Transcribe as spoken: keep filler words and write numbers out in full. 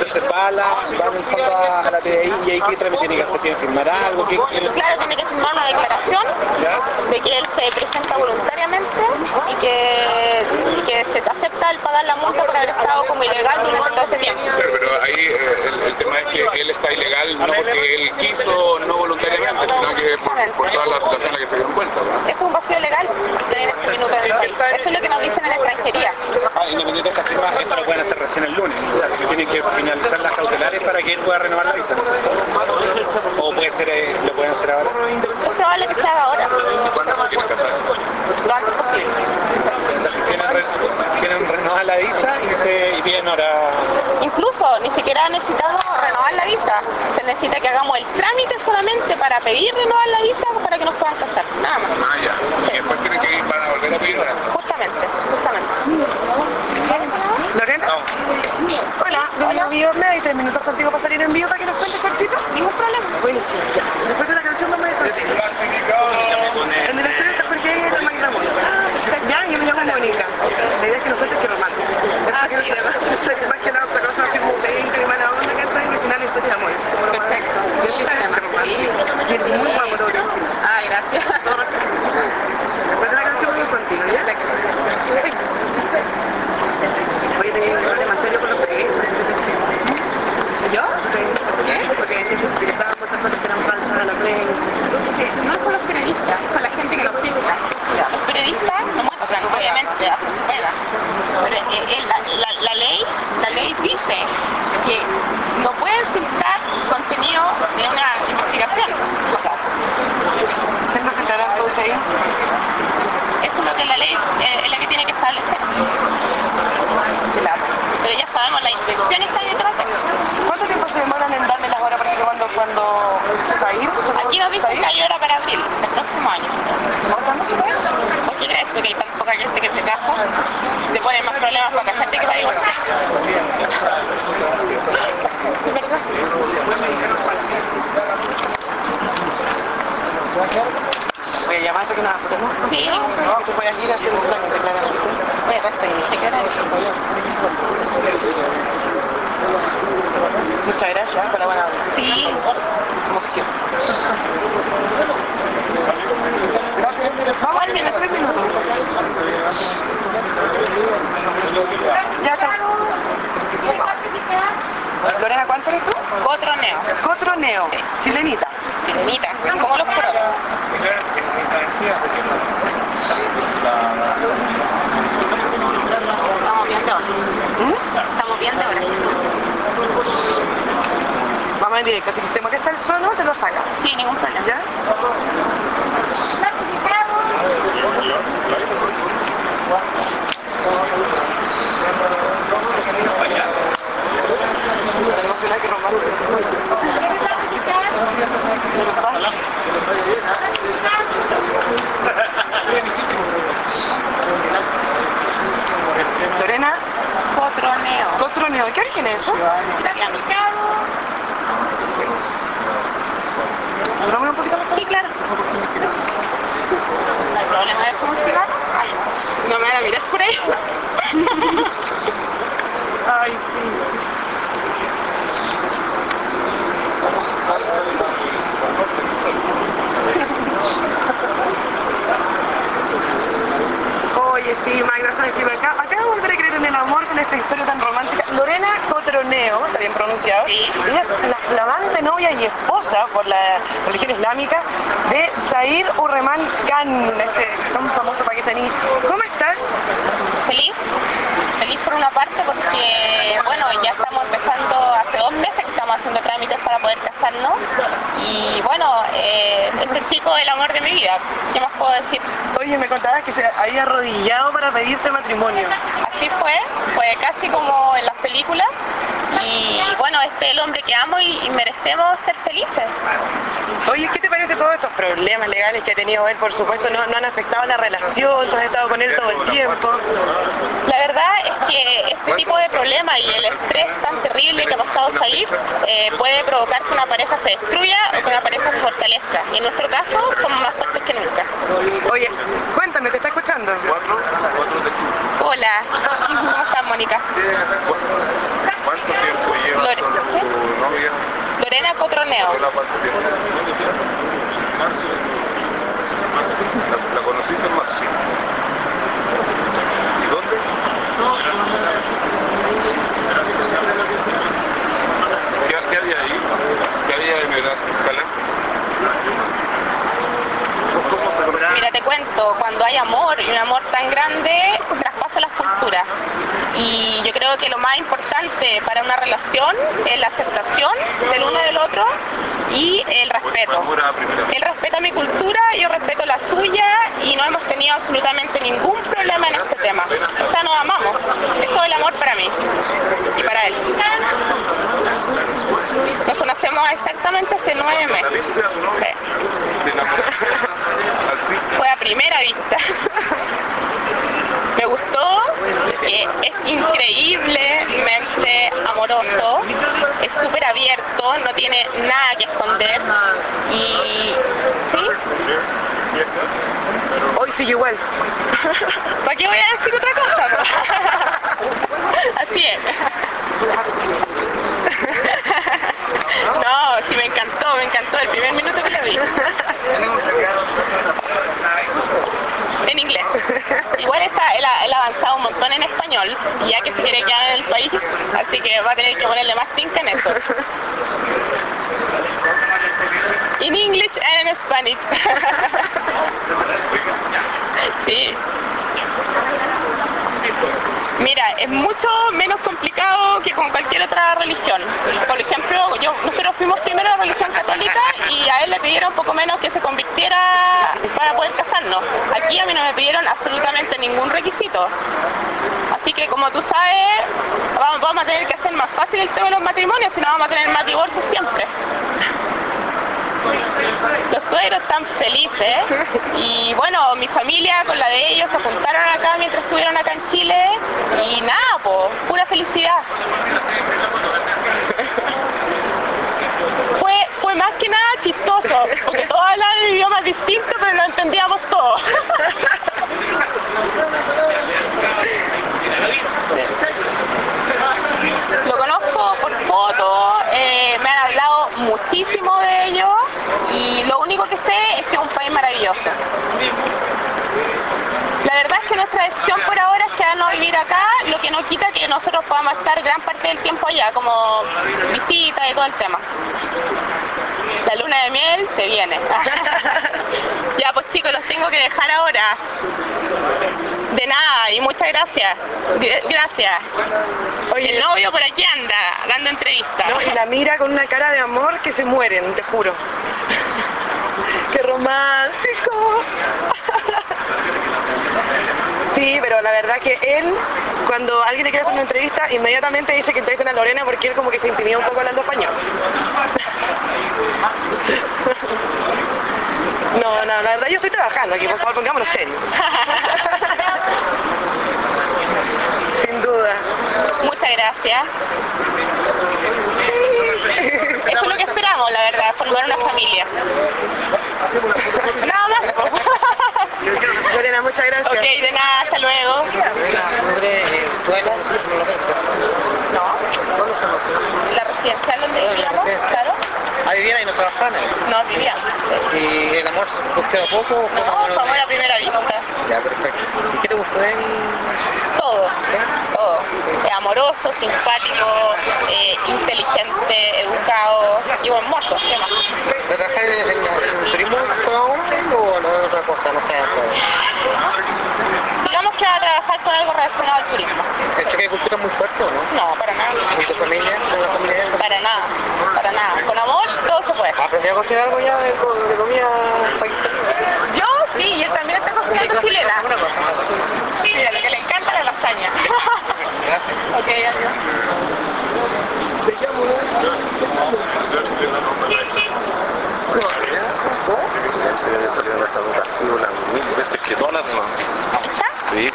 se bala, van en fondo a, a la P D I y ahí qué trámite tiene que hacer, tiene que firmar algo, ¿qué, qué... Claro, tiene que firmar una declaración ¿ya? De que él se presenta voluntariamente y que, y que se acepta el pagar la multa por haber estado como ilegal durante todo ese tiempo. Pero, pero ahí eh, el, el tema es que él está ilegal no porque él quiso, no voluntariamente, sino que por, por toda la situación en la que se dieron cuenta, ¿no? Es un vacío legal en este minuto del país. Eso es lo que nos dicen en extranjería. Ah, independiente de esta firma, esto lo pueden hacer recién el lunes, o sea, que tienen que finalizar las cautelares para que él pueda renovar la visa, ¿no? O puede ser, eh, lo pueden hacer ahora. Es probable que se haga ahora. ¿Cuándo se tiene que hacer? Lo antes posible. Entonces tienen, re, tienen renovar la visa y, se, y piden ahora... Incluso ni siquiera necesitamos renovar la visa. Se necesita que hagamos el trámite solamente para pedir renovar la visa para que nos puedan casar. Nada más. Ah, ya. Sí. Y después tienen que ir para volver a pedir. Justamente, justamente. ¿Lorena? No. Hola, Hola. Vivo, ¿me hay tres minutos contigo para salir en vivo para que nos cuentes cortito? Ningún problema. Buenísimo, ya. Después de la canción vamos a ir contigo. En el estudio está Jorge y la Magda Mora. Ya, yo me llamo Mónica. La idea es que nos cuentes que romántico. Ah, sí, que más que nada otra cosa así como veinte y mala onda que está y al final historia de amor. Perfecto. Yo sí que romántico. Y es muy guapo todo lo que Ah, gracias. Después de la canción vamos contigo, ¿ya? Oye, tenía un problema serio con los periodistas. ¿Yo? Sí. ¿Por qué? Porque siempre se estaban muchas cosas que eran falsas a la prensa. No es con los periodistas, es con la gente que los filtra. Los periodistas no muestran, obviamente, hacen su pega. Pero eh, eh, la, la, la ley, la ley dice que no pueden filtrar contenido de una investigación. ¿Qué es lo que te harán todos ahí? Eso es lo que la ley eh, es la que tiene que establecer. Claro. Pero ya sabemos la intención está ahí detrás de eso. ¿Cuánto tiempo se demoran en darme las horas para que cuando, cuando salir? Aquí nos dicen que hay hora para abril, del próximo año. ¿Otra mucho más? ¿Por qué crees? Porque hay tan poca gente que se casa, se ponen más problemas para casarte que para divorciar. ¿Es verdad? Voy a llamarte que nos apuremos. Sí. No, tú puedes ir a hacer un trámite, claramente. Oye, pues estoy, ¿qué hora es? Muchas gracias por la buena obra. Sí. Emoción. Vamos al menos tres minutos. Ya, chao. Lorena, ¿cuánto eres tú? Cotroneo. Cotroneo. Sí. Chilenita. Chilenita, como los porotos. Estamos bien de hora. ¿Mm? Estamos bien de hora. Vamos en directo, si sistema que está el sono, te lo saca. Sí, ningún problema. ¿Ya? Tenemos una que romper. Lorena. Cotroneo. Cotroneo. ¿Qué origen es eso? Italiano. ¿Duramos un poquito más? Sí, claro. ¿No hay problema de fumar cigarro? Ay, no me van a mirar por ahí. Ay, sí. Oye, sí, Magda, sabes que acá, acá de volver a creer en el amor con esta historia tan romántica. Lorena Cotroneo, está bien pronunciado, Sí. ella es la flamante novia y esposa por la religión islámica de Zahir Urrehman Khan, este tan famoso pakistaní. ¿Cómo estás? Feliz, feliz por una parte porque, bueno, ya estamos empezando hace dos meses que estamos haciendo trámites para poder casarnos y, bueno, eh, este chico es el amor de mi vida, ¿qué más puedo decir? Oye, me contabas que se había arrodillado para pedirte matrimonio. Así fue, fue casi como en las películas y, bueno, este es el hombre que amo y, y merecemos ser felices. Oye, ¿qué te parece todos estos problemas legales que ha tenido él? Por supuesto, no, no han afectado la relación, tú has estado con él todo el tiempo. La verdad es que este tipo de problemas y el estrés tan terrible que ha pasado Zahir eh, puede provocar que una pareja se destruya o que una pareja se fortalezca. Y en nuestro caso somos más fuertes que nunca. Oye, cuéntame, ¿te está escuchando? Hola, ¿cómo estás, Mónica? ¿Cuánto tiempo lleva? Lore- planeo. La, la conociste en marzo. ¿Y dónde? ¿Qué, qué había ahí? ¿Qué había en el escala? Mira, te cuento, cuando hay amor y un amor tan grande, traspasa las culturas. Y yo creo que lo más importante para una relación es la aceptación del uno del otro y el respeto. Él respeta mi cultura, yo respeto la suya y no hemos tenido absolutamente ningún problema en este tema. O sea, nos amamos. Eso es el amor para mí y para él. Nos conocemos exactamente hace nueve meses. Sí. Fue a primera vista. Me gustó, eh, es increíblemente amoroso, es súper abierto, no tiene nada que esconder y... ¿sí? Hoy sigue igual. ¿Para qué voy a decir otra cosa? Así es. No, sí me encantó, me encantó el primer minuto que la vi. En inglés. Igual está, él, ha, él ha avanzado un montón en español, ya que se quiere quedar en el país, así que va a tener que ponerle más tinta en eso. In English and in Spanish. Sí. Mira, es mucho menos complicado que con cualquier otra religión. Por ejemplo, yo, nosotros fuimos primero a la religión católica y a él le pidieron poco menos que se convirtiera para poder casarnos. Aquí a mí no me pidieron absolutamente ningún requisito. Así que como tú sabes, vamos, vamos a tener que hacer más fácil el tema de los matrimonios, si no vamos a tener más divorcios siempre. Los suegros están felices y bueno, mi familia con la de ellos se juntaron acá mientras estuvieron acá en Chile y nada, po, pura felicidad. Fue, fue más que nada chistoso, porque todos hablaban de idiomas distintos pero lo entendíamos todos. Lo conozco por foto, eh, me han hablado muchísimo de ello y lo único que sé es que es un país maravilloso. La verdad es que nuestra decisión por ahora es quedarnos a vivir acá, lo que no quita que nosotros podamos estar gran parte del tiempo allá, como visita y todo el tema. La luna de miel se viene. Ya pues chicos, los tengo que dejar ahora. De nada, y muchas gracias. Gracias. Oye, el novio por aquí anda, dando entrevistas. No, y la mira con una cara de amor que se mueren, te juro. ¡Qué romántico! Sí, pero la verdad que él, cuando alguien le quiere hacer una entrevista, inmediatamente dice que entrevisten a Lorena porque él como que se intimida un poco hablando español. No, no, la verdad yo estoy trabajando aquí, por favor, pongámonos serio. Sin duda. Muchas gracias. Eso es lo que esperamos, la verdad, formar una familia. Nada más. Lorena, muchas gracias. Ok, de nada, hasta luego. No. ¿La residencial donde vivíamos? Claro. ¿Ah, vivían ahí, no trabajaban ahí? No, vivíamos. ¿Y el amor surgió a poco? O No, fue amor a primera vista. Ya, perfecto. ¿Y qué te gustó de él? Todo, todo. Es amoroso, simpático, eh, inteligente, educado y buen mozo. ¿Qué más? ¿Va a trabajar en, en, en turismo con ahora o no es otra cosa? No sé. Digamos que va a trabajar con algo relacionado al turismo. ¿El choque de cultura es muy fuerte o no? No, para nada. ¿Y tu familia? ¿Con la familia? Para nada, para nada. Con amor todo se puede. Ah, pero ¿ya cocinar algo ya de, de comida paisana? Yo sí, y él también está cocinando chilena. Mira, lo que le encanta es la lasaña. Gracias. Ok, adiós.